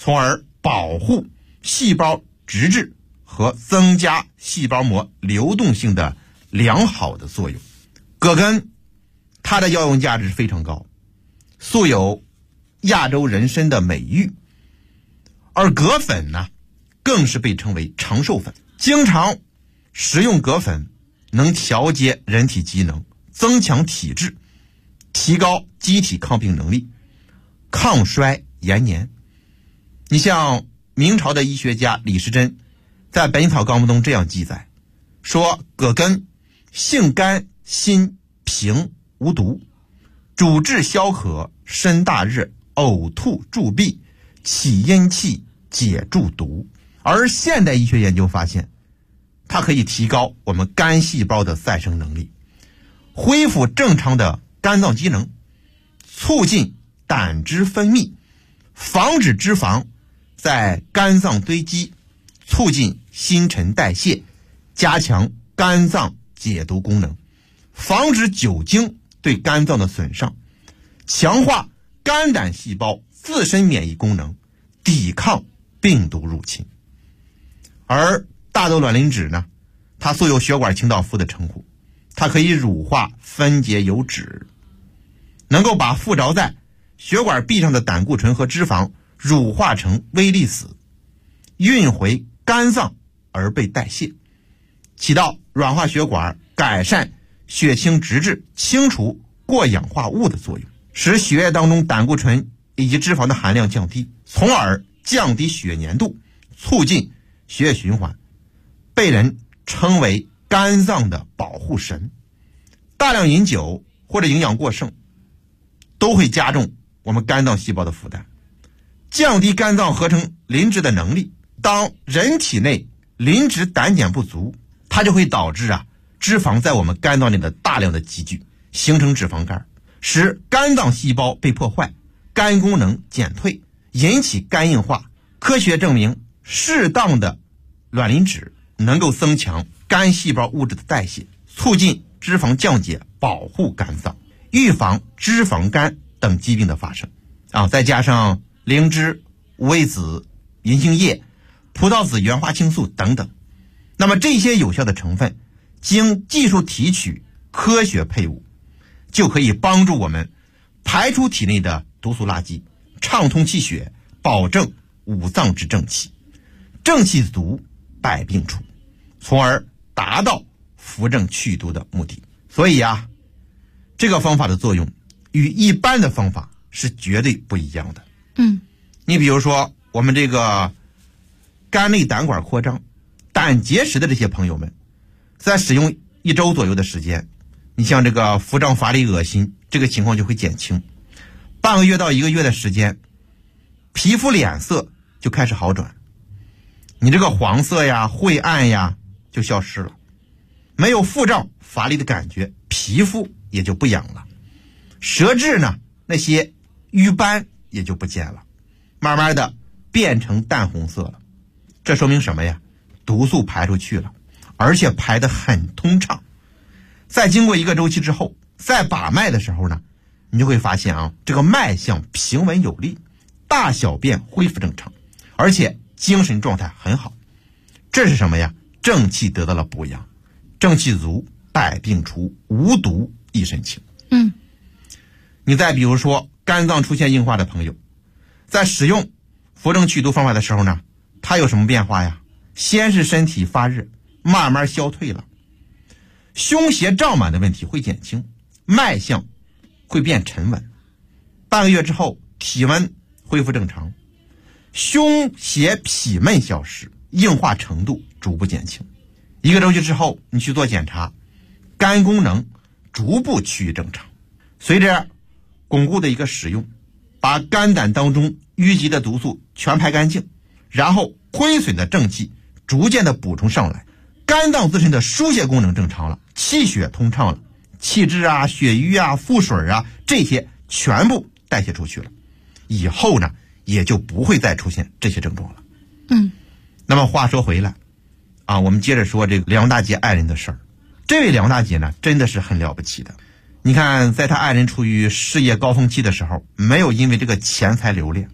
从而保护细胞脂质和增加细胞膜流动性的良好的作用。葛根它的药用价值非常高，素有亚洲人参的美誉，而葛粉呢更是被称为长寿粉。经常食用葛粉能调节人体机能，增强体质，提高机体抗病能力，抗衰延年。你像明朝的医学家李时珍在《本草纲目》中这样记载，说葛根性甘辛平无毒，主治消渴、身大热、呕吐助痹、起阴气、解注毒。而现代医学研究发现，它可以提高我们肝细胞的再生能力，恢复正常的肝脏机能，促进胆汁分泌，防止脂肪在肝脏堆积，促进新陈代谢，加强肝脏解毒功能，防止酒精对肝脏的损伤，强化肝胆细胞自身免疫功能，抵抗病毒入侵。而大豆卵磷脂呢，它素有血管清道夫的称呼，它可以乳化分解油脂，能够把附着在血管壁上的胆固醇和脂肪乳化成微粒子，运回肝脏而被代谢，起到软化血管、改善血清脂质、清除过氧化物的作用，使血液当中胆固醇以及脂肪的含量降低，从而降低血粘度，促进血液循环，被人称为肝脏的保护神。大量饮酒或者营养过剩都会加重我们肝脏细胞的负担，降低肝脏合成磷脂的能力。当人体内磷脂胆碱不足，它就会导致脂肪在我们肝脏内的大量的积聚，形成脂肪肝，使肝脏细胞被破坏，肝功能减退，引起肝硬化。科学证明，适当的卵磷脂能够增强肝细胞物质的代谢，促进脂肪降解，保护肝脏，预防脂肪肝等疾病的发生。再加上灵芝、五味子、银杏叶、葡萄籽原花青素等等，那么这些有效的成分经技术提取、科学配伍，就可以帮助我们排出体内的毒素垃圾，畅通气血，保证五脏之正气，正气足，百病除，从而达到扶正祛毒的目的。所以这个方法的作用与一般的方法是绝对不一样的。你比如说我们这个肝内胆管扩张、胆结石的这些朋友们，在使用1周左右的时间，你像这个腹胀乏力、恶心，这个情况就会减轻。半个月到1个月的时间，皮肤脸色就开始好转，你这个黄色呀、晦暗呀就消失了，没有腹胀乏力的感觉，皮肤也就不痒了，舌质呢那些瘀斑也就不见了，慢慢的变成淡红色了。这说明什么呀？毒素排出去了，而且排得很通畅。再经过1个周期之后，再把脉的时候呢，你就会发现这个脉象平稳有力，大小便恢复正常，而且精神状态很好。这是什么呀？正气得到了补养，正气足，百病除，无毒一身轻。你再比如说肝脏出现硬化的朋友，在使用扶正祛毒方法的时候呢，它有什么变化呀？先是身体发热，慢慢消退了，胸胁胀满的问题会减轻，脉象会变沉稳，半个月之后体温恢复正常，胸胁痞闷消失，硬化程度逐步减轻。1个周期之后你去做检查，肝功能逐步趋于正常。随着巩固的一个使用，把肝胆当中淤积的毒素全排干净，然后亏损的正气逐渐的补充上来，肝脏自身的疏泄功能正常了，气血通畅了，气滞血瘀腹水这些全部代谢出去了，以后呢也就不会再出现这些症状了。那么话说回来我们接着说这个梁大姐爱人的事儿。这位梁大姐呢真的是很了不起的，你看在她爱人处于事业高峰期的时候，没有因为这个钱财留恋，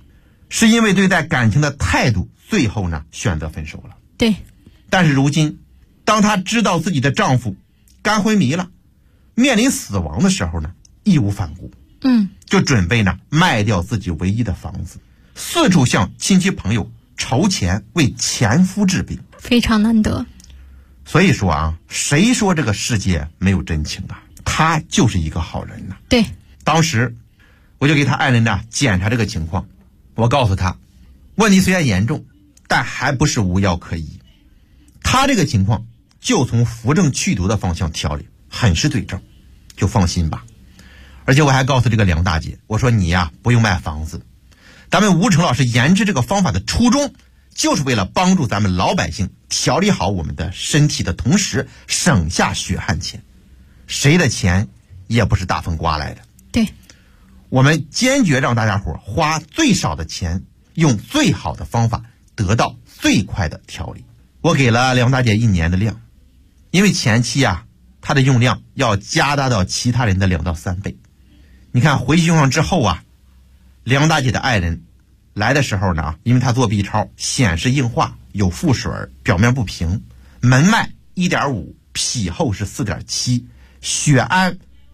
是因为对待感情的态度，最后呢选择分手了。 对。 但是如今，当她知道自己的丈夫肝昏迷了，面临死亡的时候呢，义无反顾，就准备呢卖掉自己唯一的房子，四处向亲戚朋友筹钱为前夫治病， 非常难得。 所以说啊，谁说这个世界没有真情啊？他就是一个好人呐。 对。 当时我就给他爱人呢检查这个情况，我告诉他，问题虽然严重，但还不是无药可医。他这个情况就从扶正祛毒的方向调理，很是对症，就放心吧。而且我还告诉这个梁大姐，我说你呀不用卖房子，咱们吴成老师研制这个方法的初衷，就是为了帮助咱们老百姓调理好我们的身体的同时，省下血汗钱。谁的钱也不是大风刮来的。 对。 我们坚决让大家伙花最少的钱，用最好的方法得到最快的调理。我给了梁大姐1年的量，因为前期啊，她的用量要加大到其他人的2到3倍。你看回去用上之后啊，梁大姐的爱人来的时候呢，因为她做 B 超显示硬化，有腹水，表面不平，门脉 1.5， 脾厚是 4.7， 血氨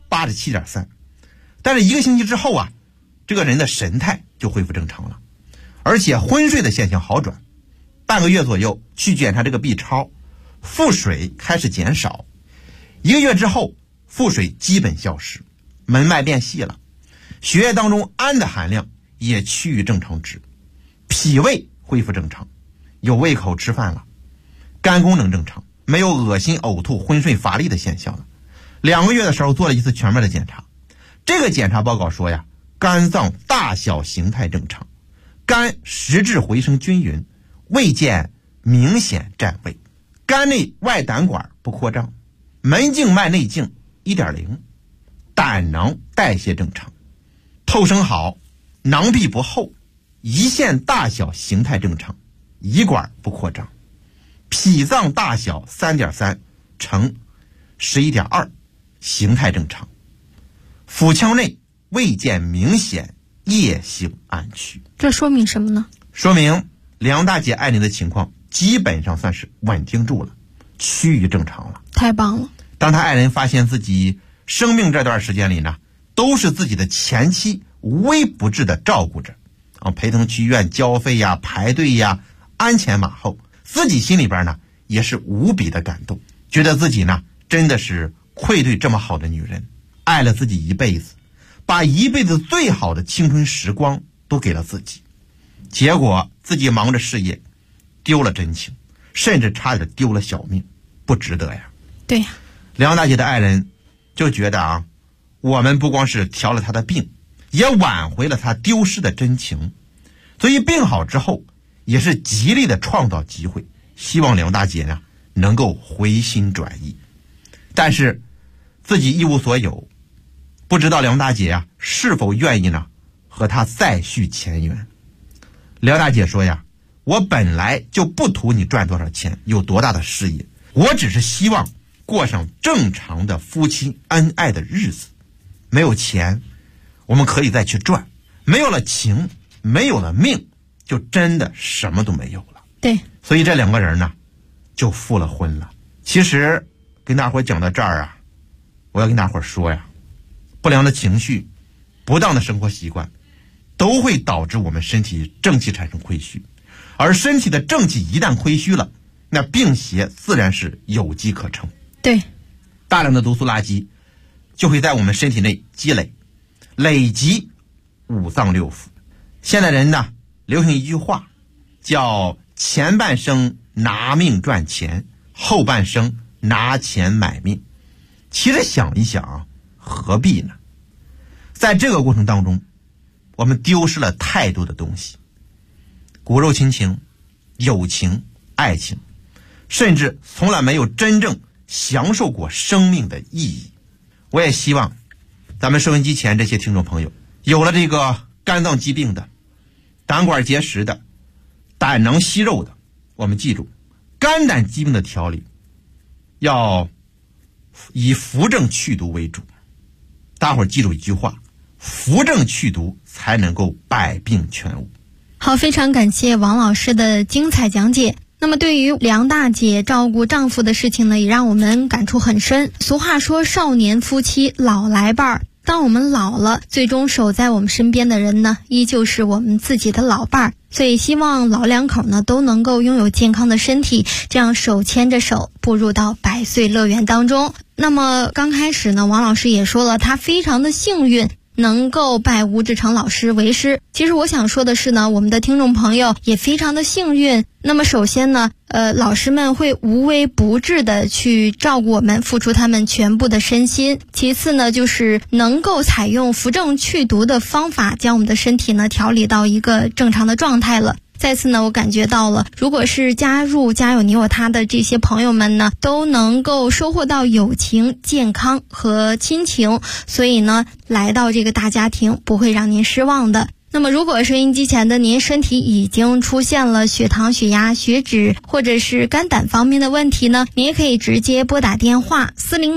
87.3。但是1个星期之后啊，这个人的神态就恢复正常了，而且昏睡的现象好转。半个月左右去检查这个 B 超，腹水开始减少，1个月之后腹水基本消失，门脉变细了，血液当中氨的含量也趋于正常值，脾胃恢复正常，有胃口吃饭了，肝功能正常，没有恶心呕吐昏睡乏力的现象了。2个月的时候做了一次全面的检查，这个检查报告说呀，肝脏大小形态正常，肝实质回升均匀，未见明显占位，肝内外胆管不扩张，门静脉内静 1.0， 胆囊代谢正常，透声好，囊壁不厚，胰腺大小形态正常，胰管不扩张，脾脏大小 3.3 乘 11.2， 形态正常，腹腔内未见明显液性暗区。 这说明什么呢？ 说明梁大姐爱人的情况基本上算是稳定住了，趋于正常了。 太棒了。 当他爱人发现自己生命这段时间里呢，都是自己的前妻无微不至的照顾着，陪同去医院交费呀、排队呀、鞍前马后，自己心里边呢也是无比的感动，觉得自己呢真的是愧对这么好的女人，爱了自己一辈子，把一辈子最好的青春时光都给了自己，结果自己忙着事业，丢了真情，甚至差点丢了小命，不值得呀。 对呀。 梁大姐的爱人就觉得啊，我们不光是调了她的病，也挽回了她丢失的真情，所以病好之后也是极力的创造机会，希望梁大姐呢能够回心转意。但是自己一无所有，不知道梁大姐呀是否愿意呢和他再续前缘。梁大姐说呀，我本来就不图你赚多少钱，有多大的事业，我只是希望过上正常的夫妻恩爱的日子。没有钱我们可以再去赚，没有了情，没有了命，就真的什么都没有了。 对。 所以这2个人呢就复了婚了。其实跟大伙讲到这儿啊，我要跟大伙说呀，不良的情绪、不当的生活习惯都会导致我们身体正气产生亏虚，而身体的正气一旦亏虚了，那病邪自然是有机可乘。 对。 大量的毒素垃圾就会在我们身体内积累，累积5脏6腑。现在人呢流行一句话，叫前半生拿命赚钱，后半生拿钱买命。其实想一想，何必呢？在这个过程当中，我们丢失了太多的东西，骨肉亲情、友情、爱情，甚至从来没有真正享受过生命的意义。我也希望咱们收音机前这些听众朋友，有了这个肝脏疾病的、胆管结石的、胆囊息肉的，我们记住，肝胆疾病的调理要以扶正祛毒为主。大伙儿记住一句话，扶正祛毒才能够百病全无。 好，非常感谢王老师的精彩讲解。那么对于梁大姐照顾丈夫的事情呢，也让我们感触很深。俗话说少年夫妻老来伴儿，当我们老了，最终守在我们身边的人呢，依旧是我们自己的老伴儿。所以希望老两口呢都能够拥有健康的身体，这样手牵着手步入到百岁乐园当中。那么刚开始呢，王老师也说了，他非常的幸运能够拜吴志成老师为师。其实我想说的是呢，我们的听众朋友也非常的幸运。那么首先呢，老师们会无微不至的去照顾我们，付出他们全部的身心。其次呢，就是能够采用扶正祛毒的方法，将我们的身体呢调理到一个正常的状态了。再次呢，我感觉到了，如果是加入家有你我他的这些朋友们呢，都能够收获到友情、健康和亲情，所以呢，来到这个大家庭不会让您失望的。那么如果收音机前的您身体已经出现了血糖、血压、血脂或者是肝胆方面的问题呢，您也可以直接拨打电话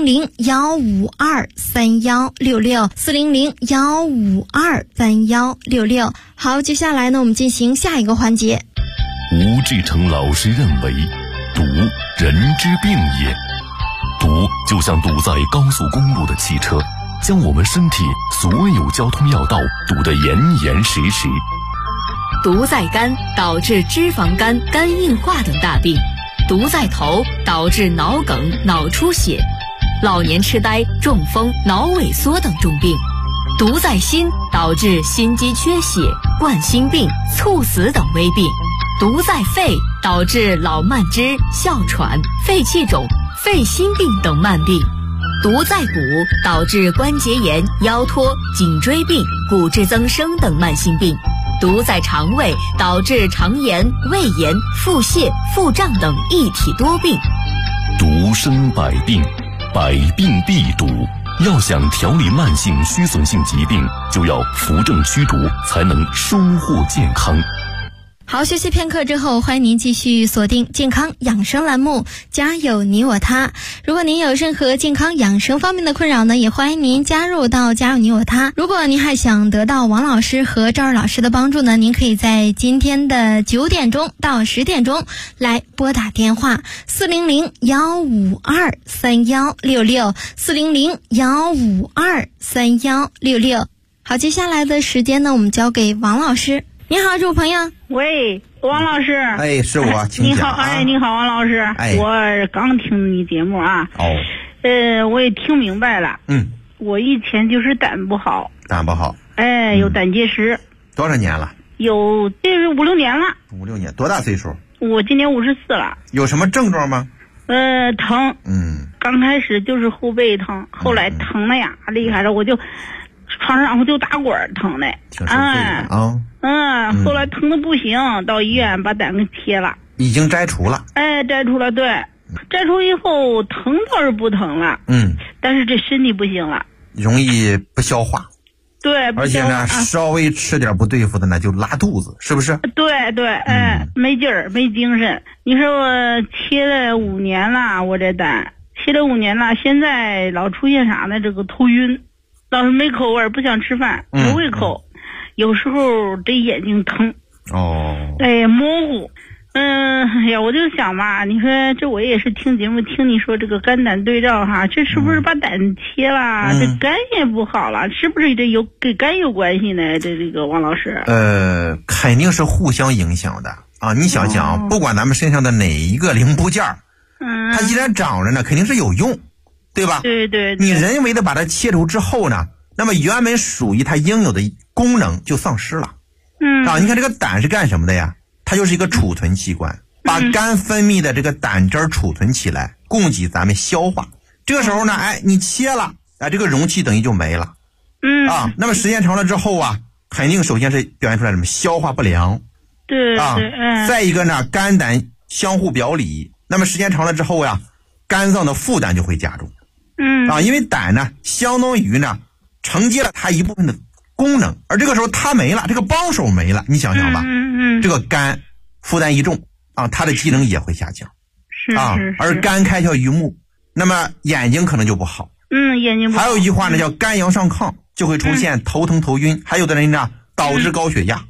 400-152-3166，400-152-3166。好，接下来呢，我们进行下一个环节。 吴志成老师认为，毒人之病也。毒就像堵在高速公路的汽车，将我们身体所有交通要道堵得严严实实。 毒在肝，导致脂肪肝、肝硬化等大病；毒在头，导致脑梗、脑出血、老年痴呆、中风、脑萎缩等重病；毒在心，导致心肌缺血、冠心病、猝死等危病；毒在肺，导致老慢支、哮喘、肺气肿、肺心病等慢病；毒在骨，导致关节炎、腰托、颈椎病、骨质增生等慢性病；毒在肠胃，导致肠炎、胃炎、腹泻、腹胀等一体多病。 毒生百病，百病必毒。要想调理慢性虚损性疾病，就要扶正祛毒，才能收获健康。 好，休息片刻之后，欢迎您继续锁定健康养生栏目，家有你我他。如果您有任何健康养生方面的困扰呢，也欢迎您加入到家有你我他。如果您还想得到王老师和赵二老师的帮助呢，您可以在今天的9点钟到10点钟来拨打电话400-152-3166，400-152-3166。好，接下来的时间呢，我们交给王老师。你好，这位朋友。 喂，王老师。 哎，是我，请讲。 你好，哎，你好，王老师。 哎， 我刚听你节目啊。 哦。 我也听明白了。我以前就是胆不好。 胆不好。 哎，有胆结石。 多少年了？ 有，这是5、6年了。 5、6年，多大岁数？ 我今年54了。 有什么症状吗？ 疼。刚开始就是后背疼，后来疼的呀，厉害了，我就床上我就打滚疼的。 挺受罪的啊。 后来疼的不行，到医院把胆给切了， 已经摘除了。 哎，摘除了，对，摘除以后疼倒是不疼了，但是这身体不行了， 容易不消化。 对， 而且呢，稍微吃点不对付的呢，就拉肚子，是不是？ 对对，没劲儿，没精神。你说我切了5年了，我这胆切了5年了，现在老出现啥呢？这个头晕，老是没口味，不想吃饭，没胃口。有时候这眼睛疼，哎，模糊，哎呀，我就想嘛，你说这我也是听节目听你说这个肝胆对照哈，这是不是把胆切了，这肝也不好了，是不是这有跟肝有关系呢？这个王老师， 肯定是互相影响的啊！你想想，不管咱们身上的哪一个零部件，它既然长着呢，肯定是有用，对吧？ 对对。 你人为的把它切除之后呢？那么原本属于它应有的功能就丧失了。你看这个胆是干什么的呀？它就是一个储存器官，把肝分泌的这个胆汁储存起来，供给咱们消化。这个时候呢，你切了，这个容器等于就没了。那么时间长了之后啊，肯定首先是表现出来什么消化不良。 对。 再一个呢，肝胆相互表里，那么时间长了之后呀，肝脏的负担就会加重。因为胆呢，相当于呢承接了它一部分的功能，而这个时候它没了，这个帮手没了，你想想吧，这个肝负担一重它的机能也会下降， 是而肝开窍于目，那么眼睛可能就不好， 眼睛不好。 还有一句话呢，叫肝阳上亢，就会出现头疼头晕，还有的人呢导致高血压。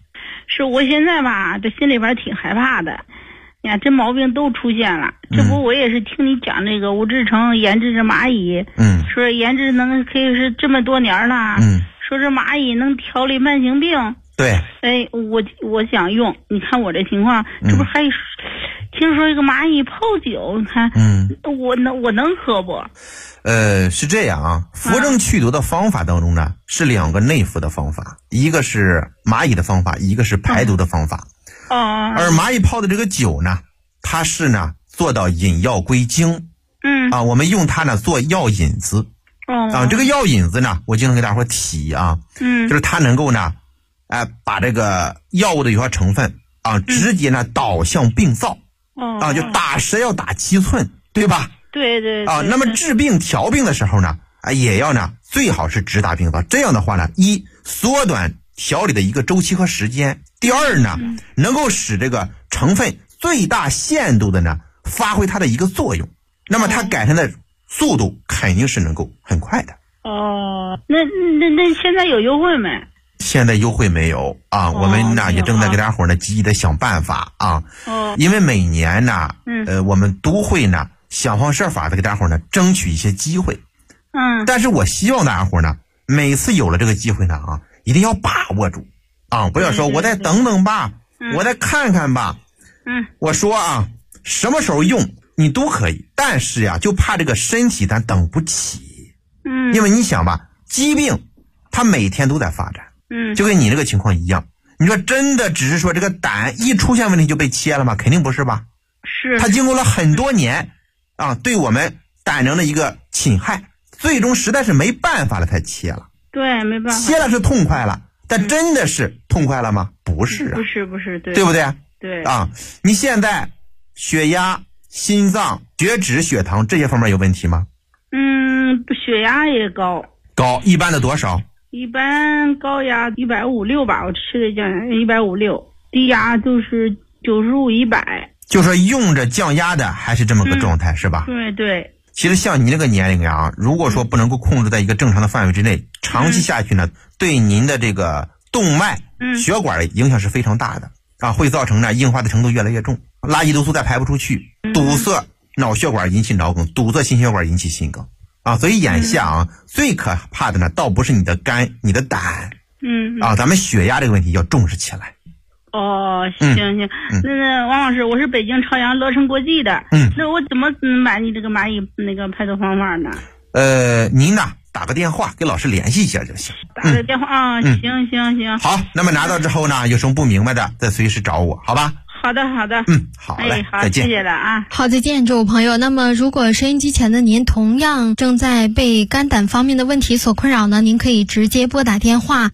是我现在吧，这心里边挺害怕的。呀，这毛病都出现了。这不，我也是听你讲这个吴志成研制这蚂蚁，说研制可以是这么多年了，说这蚂蚁能调理慢性病。 对， 哎，我想用，你看我这情况，这不还听说一个蚂蚁泡酒，你看，我能喝不？ 是这样啊，扶正祛毒的方法当中呢，是2个内服的方法，一个是蚂蚁的方法，一个是排毒的方法。而蚂蚁泡的这个酒呢，它是呢做到引药归经。我们用它呢做药引子。这个药引子呢，我经常给大伙提啊，就是它能够呢，把这个药物的有效成分直接呢导向病灶。就打蛇要打7寸，对吧？ 对。 那么治病调病的时候呢，也要呢最好是直达病灶。这样的话呢，一缩短调理的一个周期和时间，第二呢，能够使这个成分最大限度的呢发挥它的一个作用，那么它改善的速度肯定是能够很快的。 那现在有优惠没？ 现在优惠没有啊，我们呢也正在给大伙呢积极的想办法啊。因为每年呢，我们都会呢想方设法的给大伙呢争取一些机会。但是我希望大家伙呢，每次有了这个机会呢一定要把握住不要说我再等等吧，我再看看吧。我说什么时候用你都可以，但是呀，就怕这个身体咱等不起。因为你想吧，疾病它每天都在发展。就跟你这个情况一样，你说真的只是说这个胆一出现问题就被切了吗？肯定不是吧？ 是。 它经过了很多年对我们胆能的一个侵害，最终实在是没办法了才切了。 对，没办法。 切了是痛快了，但真的是痛快了吗？不是不是， 对不对？ 对你现在血压、心脏、血脂、血糖这些方面有问题吗？ 血压也高， 一般的多少？ 一般高压150-160吧，我吃的降压150-160，低压就是95-100。 就说用着降压的还是这么个状态，是吧？ 对。 其实像你这个年龄如果说不能够控制在一个正常的范围之内，长期下去呢，对您的这个动脉、血管的影响是非常大的会造成呢硬化的程度越来越重，垃圾毒素再排不出去，堵塞脑血管引起脑梗，堵塞心血管引起心梗所以眼下最可怕的呢，倒不是你的肝、你的胆，咱们血压这个问题要重视起来。 行。那王老师，我是北京朝阳乐成国际的，那我怎么买你这个蚂蚁那个排毒方法呢？ 您呢打个电话给老师联系一下就行。 打个电话行。 好，那么拿到之后呢，有什么不明白的再随时找我，好吧？ 好的。 好嘞， 好， 再见。 谢谢了好，再见，这位朋友。那么如果收音机前的您同样正在被肝胆方面的问题所困扰呢，您可以直接拨打电话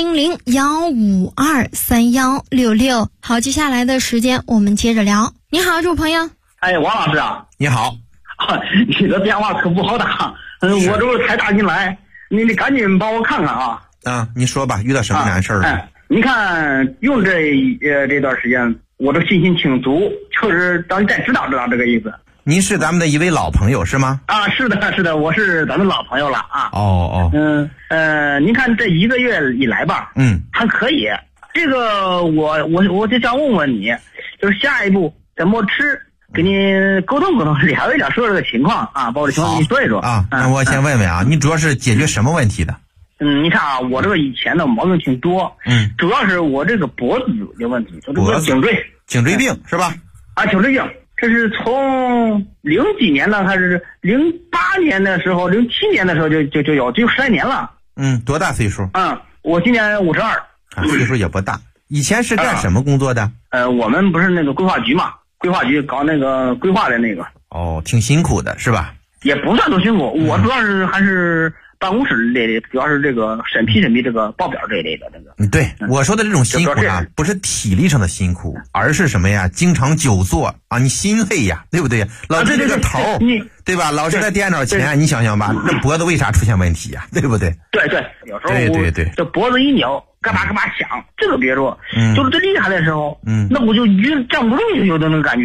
400-152-3166。好，接下来的时间我们接着聊。你好，这位朋友。 王老师啊。 你好。 你的电话可不好打，我这不才打进来，你赶紧帮我看看你说吧，遇到什么难事了？ 你看用这段时间，我这信心挺足，确实让你再知道这个意思。 您是咱们的一位老朋友是吗？ 是的，我是咱们老朋友了您看这1个月以来吧，还可以。这个我就想问问你，就是下一步怎么吃，给你沟通聊一聊，说这个情况把我的情况给你说一说那我先问问你主要是解决什么问题的？ 你看我这个以前的毛病挺多，主要是我这个脖子有问题，就这个颈椎病是吧？颈椎病，这是从0几年了，还是08年的时候，07年的时候就有，13年了。 多大岁数？ 我今年52。 岁数也不大。以前是干什么工作的？ 我们不是那个规划局嘛，规划局搞那个规划的那个。 挺辛苦的是吧？ 也不算多辛苦，我主要是还是办公室类的，主要是这个审批这个报表这一类的这个。 对，我说的这种辛苦不是体力上的辛苦，而是什么呀？经常久坐你心累呀，对不对？老是这个头，对吧？老是在电脑前，你想想吧，那脖子为啥出现问题呀？对不对？ 对，有时候对， 这脖子一扭，干嘛响，这个别说，就是最厉害的时候，那我就站不住，有的那个感觉。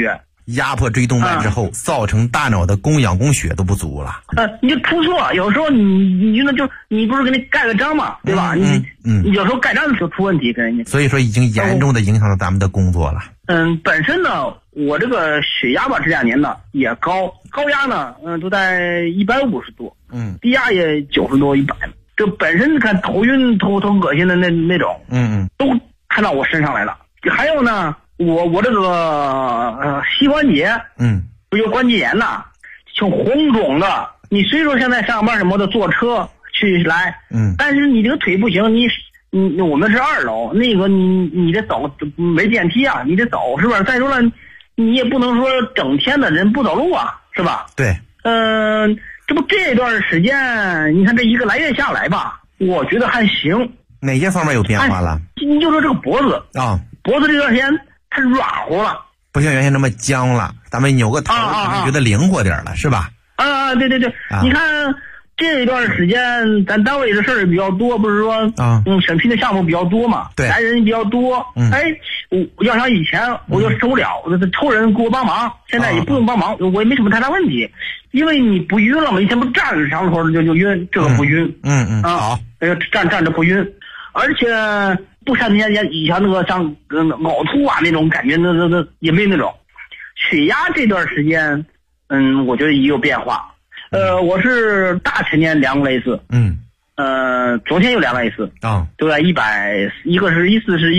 压迫椎动脉之后，造成大脑的供氧供血都不足了。 你就出错，有时候你就你不是给你盖个章嘛，对吧？你有时候盖章就出问题，跟人家。 所以说已经严重的影响到咱们的工作了。 本身呢，我这个血压吧这2年呢也高压呢，都在150多，低压也90多100，这本身看头晕头恶心的那种，都看到我身上来了。还有呢，我这个膝关节，不有关节炎呐，就红肿的。你虽说现在上班什么的坐车去来，但是你这个腿不行，我们是2楼，那个你得走，没电梯啊，你得走，是不是？再说了，你也不能说整天的人不走路啊，是吧？ 对。 这不这段时间，你看这1个来月下来吧，我觉得还行。 哪些方面有变化了？ 你就说这个脖子啊，脖子这段时间它软和了， 不像原先那么僵了，咱们扭个头可能觉得灵活点了，是吧？ 对，你看这段时间咱单位的事儿比较多，不是说审批的项目比较多嘛， 对， 来人比较多。我要想以前我就受不了，抽人给我帮忙，现在也不用帮忙，我也没什么太大问题，因为你不晕了嘛，以前不站着上头就晕，这个不晕。好，站着不晕，而且不像以前那个像呕吐啊那种感觉，那也没那种。血压这段时间，我觉得也有变化。我是大前天量过了一次，昨天又量了一次，都在100，一个是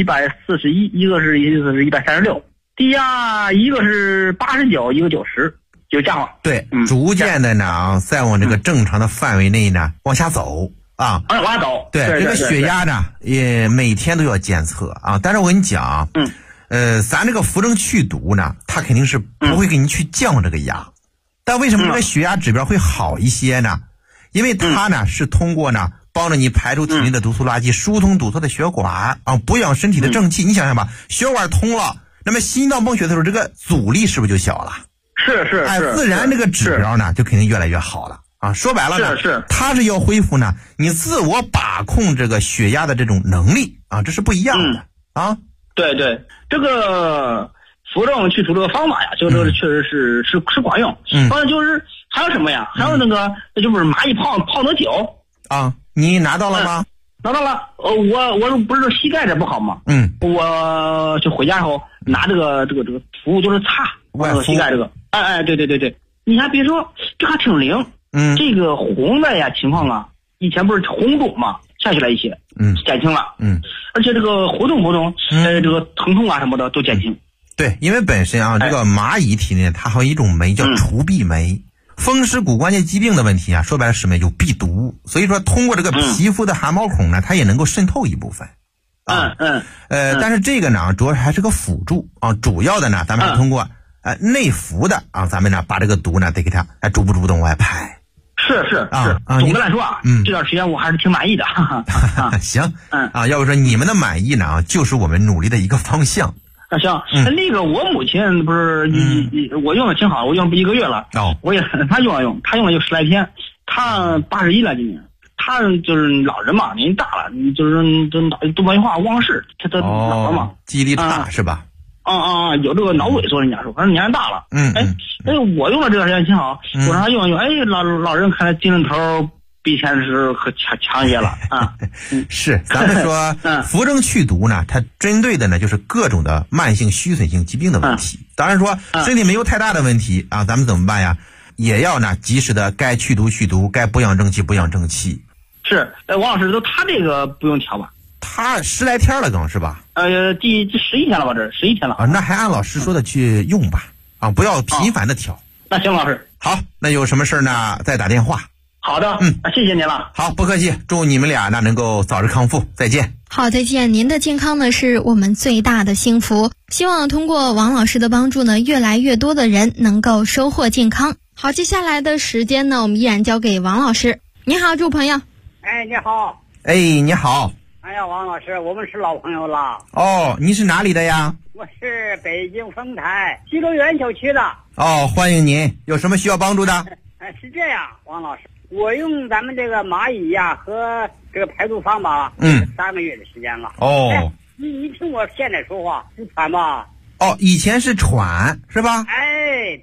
141，一个是136，低压一个是89，一个90，就降了。 对，逐渐的呢在往这个正常的范围内呢往下走往下走。 对，这个血压呢也每天都要监测啊。但是我跟你讲，咱这个扶正去毒呢，它肯定是不会给你去降这个压。但为什么这个血压指标会好一些呢？因为它呢是通过呢帮着你排出体内的毒素垃圾，疏通堵塞的血管补养身体的正气。你想想吧，血管通了，那么心脏泵血的时候，这个阻力是不是就小了？ 是， 自然这个指标呢就肯定越来越好了说白了呢，它是要恢复呢你自我把控这个血压的这种能力这是不一样的对，这个扶正去除这个方法呀，就这个确实是管用。完了就是还有什么呀？还有那个就是蚂蚁泡的酒你拿到了吗？ 拿到了。我不是膝盖这不好吗？我就回家以后拿这个涂，就是擦外敷膝盖这个。对，你还别说，这还挺灵。这个红的呀情况以前不是红肿嘛，下去了一些，减轻了。而且这个活动，这个疼痛什么的都减轻。 对，因为本身这个蚂蚁体内它还有一种酶叫除痹酶，风湿骨关节疾病的问题说白了是有避毒，所以说通过这个皮肤的汗毛孔呢，它也能够渗透一部分。但是这个呢主要还是个辅助主要的呢咱们是通过内服的咱们呢把这个毒呢得给它逐步的往外排。 是总的来说这段时间我还是挺满意的。 行要不说你们的满意呢就是我们努力的一个方向。 行，那个我母亲不是我用的挺好，我用1个月了。我也她用她用了就10来天，她81了今年。她就是老人嘛，年纪大了，就是多半句话忘事，她都老了嘛， 记忆力差是吧？ 有这个脑萎缩，人家说，反正年纪大了。我用了这段时间挺好，我让她用，老人看来精神头比以前是可强一些了是，咱们说扶正去毒呢，它针对的呢就是各种的慢性虚损性疾病的问题。当然说身体没有太大的问题咱们怎么办呀？也要呢及时的该去毒，该补养正气。 是，王老师，他这个不用调吧？ 他10来天了刚是吧？ 第11天了吧？这11天了那还按老师说的去用吧不要频繁的调。 那行，老师好，那有什么事呢再打电话。 好的，谢谢您了。 好，不客气，祝你们俩呢能够早日康复，再见。 好，再见。您的健康呢是我们最大的幸福，希望通过王老师的帮助呢，越来越多的人能够收获健康。好，接下来的时间呢，我们依然交给王老师。你好，这位朋友。 你好。 你好。 哎呀，王老师，我们是老朋友了。 你是哪里的呀？ 我是北京丰台西路园小区的。 欢迎您，有什么需要帮助的？ 是这样，王老师，我用咱们这个蚂蚁呀和这个排毒方法3个月的时间了。你听我现在说话是喘吧？ 以前是喘是吧？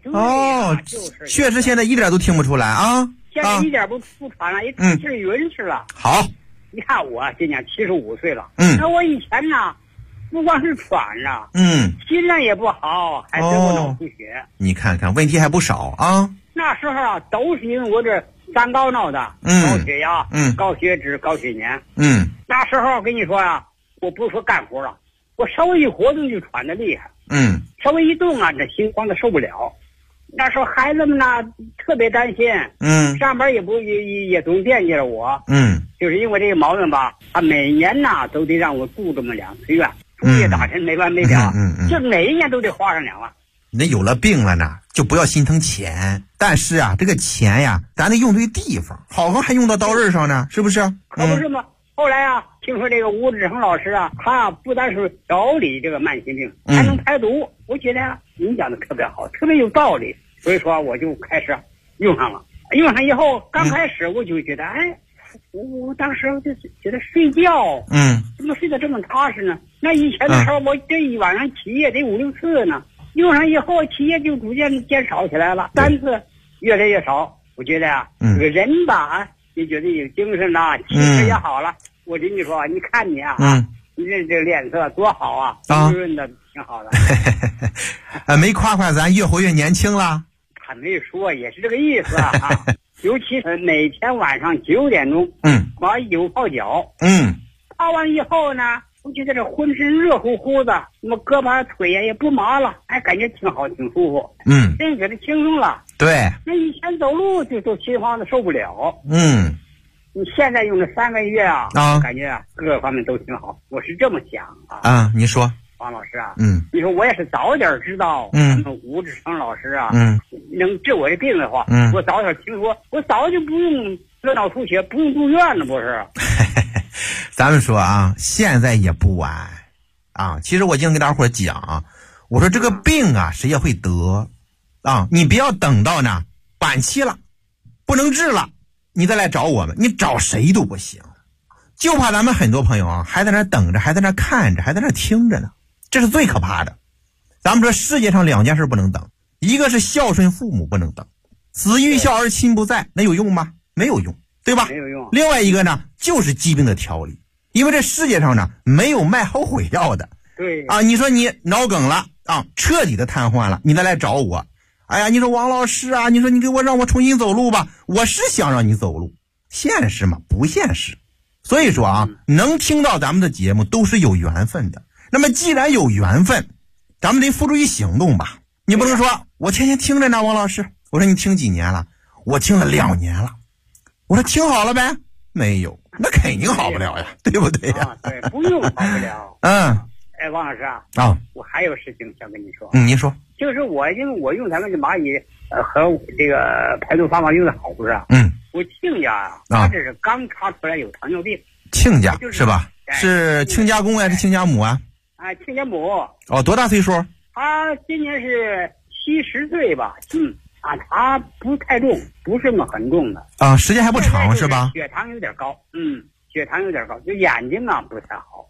哦，确实现在一点都听不出来啊。 现在一点不喘了，一喘气匀实了。 好， 你看我今年75岁了， 嗯， 那我以前呢，不光是喘了， 嗯， 心脏也不好，还得过脑出血。 你看看问题还不少啊。 那时候啊，都是因为我这三高闹的，高血压，高血脂，高血粘，那时候跟你说啊，我不是说干活了，我稍微一活动就喘得厉害，稍微一动啊，这心慌的受不了。那时候孩子们呢特别担心，上班也总惦记着我，就是因为这个毛病吧，他每年呢都得让我住这么2次院，住业打针没完没了，就每一年都得花上2万。 那有了病了呢，就不要心疼钱，但是啊，这个钱呀，咱得用对地方，好好还用到刀刃上呢，是不是？ 可不是吗？后来啊，听说这个吴志成老师啊，他不但是调理这个慢性病，还能排毒。我觉得你讲的特别好，特别有道理，所以说我就开始用上了。用上以后，刚开始我就觉得，我当时就觉得睡觉，怎么睡得这么踏实呢？那以前的时候，我这一晚上起夜得5、6次呢。用上以后，起夜就逐渐减少起来了，3次越来越少。我觉得啊，这个人吧，你觉得有精神了，气质也好了。我跟你说，你看你啊，你这脸色多好啊，滋润的挺好的。 没夸夸咱越活越年轻了。 他没说，也是这个意思啊。尤其每天晚上9点钟，把油泡脚，泡完以后呢，我觉得这浑身热乎乎的，那么胳膊腿也不麻了，感觉挺好，挺舒服。真觉得轻松了。 对。 那以前走路就都心慌的受不了。你现在用了3个月啊，感觉啊各个方面都挺好。我是这么想啊。 你说。 王老师啊，你说我要是早点知道，吴志成老师啊，能治我这病的话，我早点听说，我早就不用得脑出血，不用住院了，不是？ 咱们说啊，现在也不晚啊。其实我经常跟大伙讲，我说这个病啊，谁也会得啊，你不要等到呢晚期了，不能治了，你再来找我们，你找谁都不行。就怕咱们很多朋友啊，还在那等着，还在那看着，还在那听着呢。这是最可怕的。咱们说世界上2件事不能等，一个是孝顺父母不能等，子欲孝而亲不在，那有用吗？没有用，对吧？ 没有用。 另外一个呢，就是疾病的调理，因为这世界上呢没有卖后悔药的。 对啊，你说你脑梗了啊，彻底的瘫痪了，你再来找我，哎呀，你说王老师啊，你说你给我让我重新走路吧，我是想让你走路，现实吗？不现实。所以说啊，能听到咱们的节目都是有缘分的。那么既然有缘分，咱们得付诸于行动吧。你不能说我天天听着呢，王老师，我说你听几年了？我听了2年了。我说听好了呗？没有，那肯定好不了呀，对不对呀？ 对，不用好不了。王老师啊，我还有事情想跟你说。 您说。 就是因为我用咱们的蚂蚁和这个排毒方法用的好，不是？我亲家啊，他这是刚查出来有糖尿病。亲家是吧？是亲家公还是亲家母啊？ 亲家母。 多大岁数？ 他今年是70岁吧。他不太重，不是那么很重的。 时间还不长是吧？ 血糖有点高。血糖有点高，就眼睛啊不太好。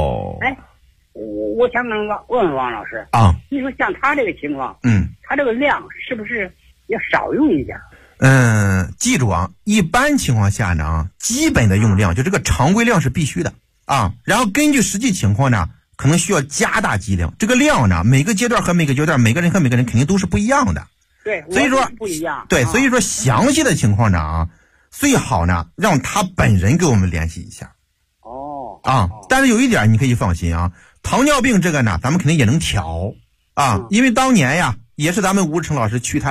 我想问问王老师你说像他这个情况，他这个量是不是要少用一点？ 记住啊，一般情况下呢，基本的用量就这个常规量是必须的然后根据实际情况呢，可能需要加大剂量。这个量呢，每个阶段和每个阶段，每个人和每个人肯定都是不一样的。 对， 所以说不一样。 对，所以说详细的情况呢最好呢让他本人给我们联系一下。但是有一点你可以放心糖尿病这个呢，咱们肯定也能调因为当年呀，也是咱们吴志成老师去他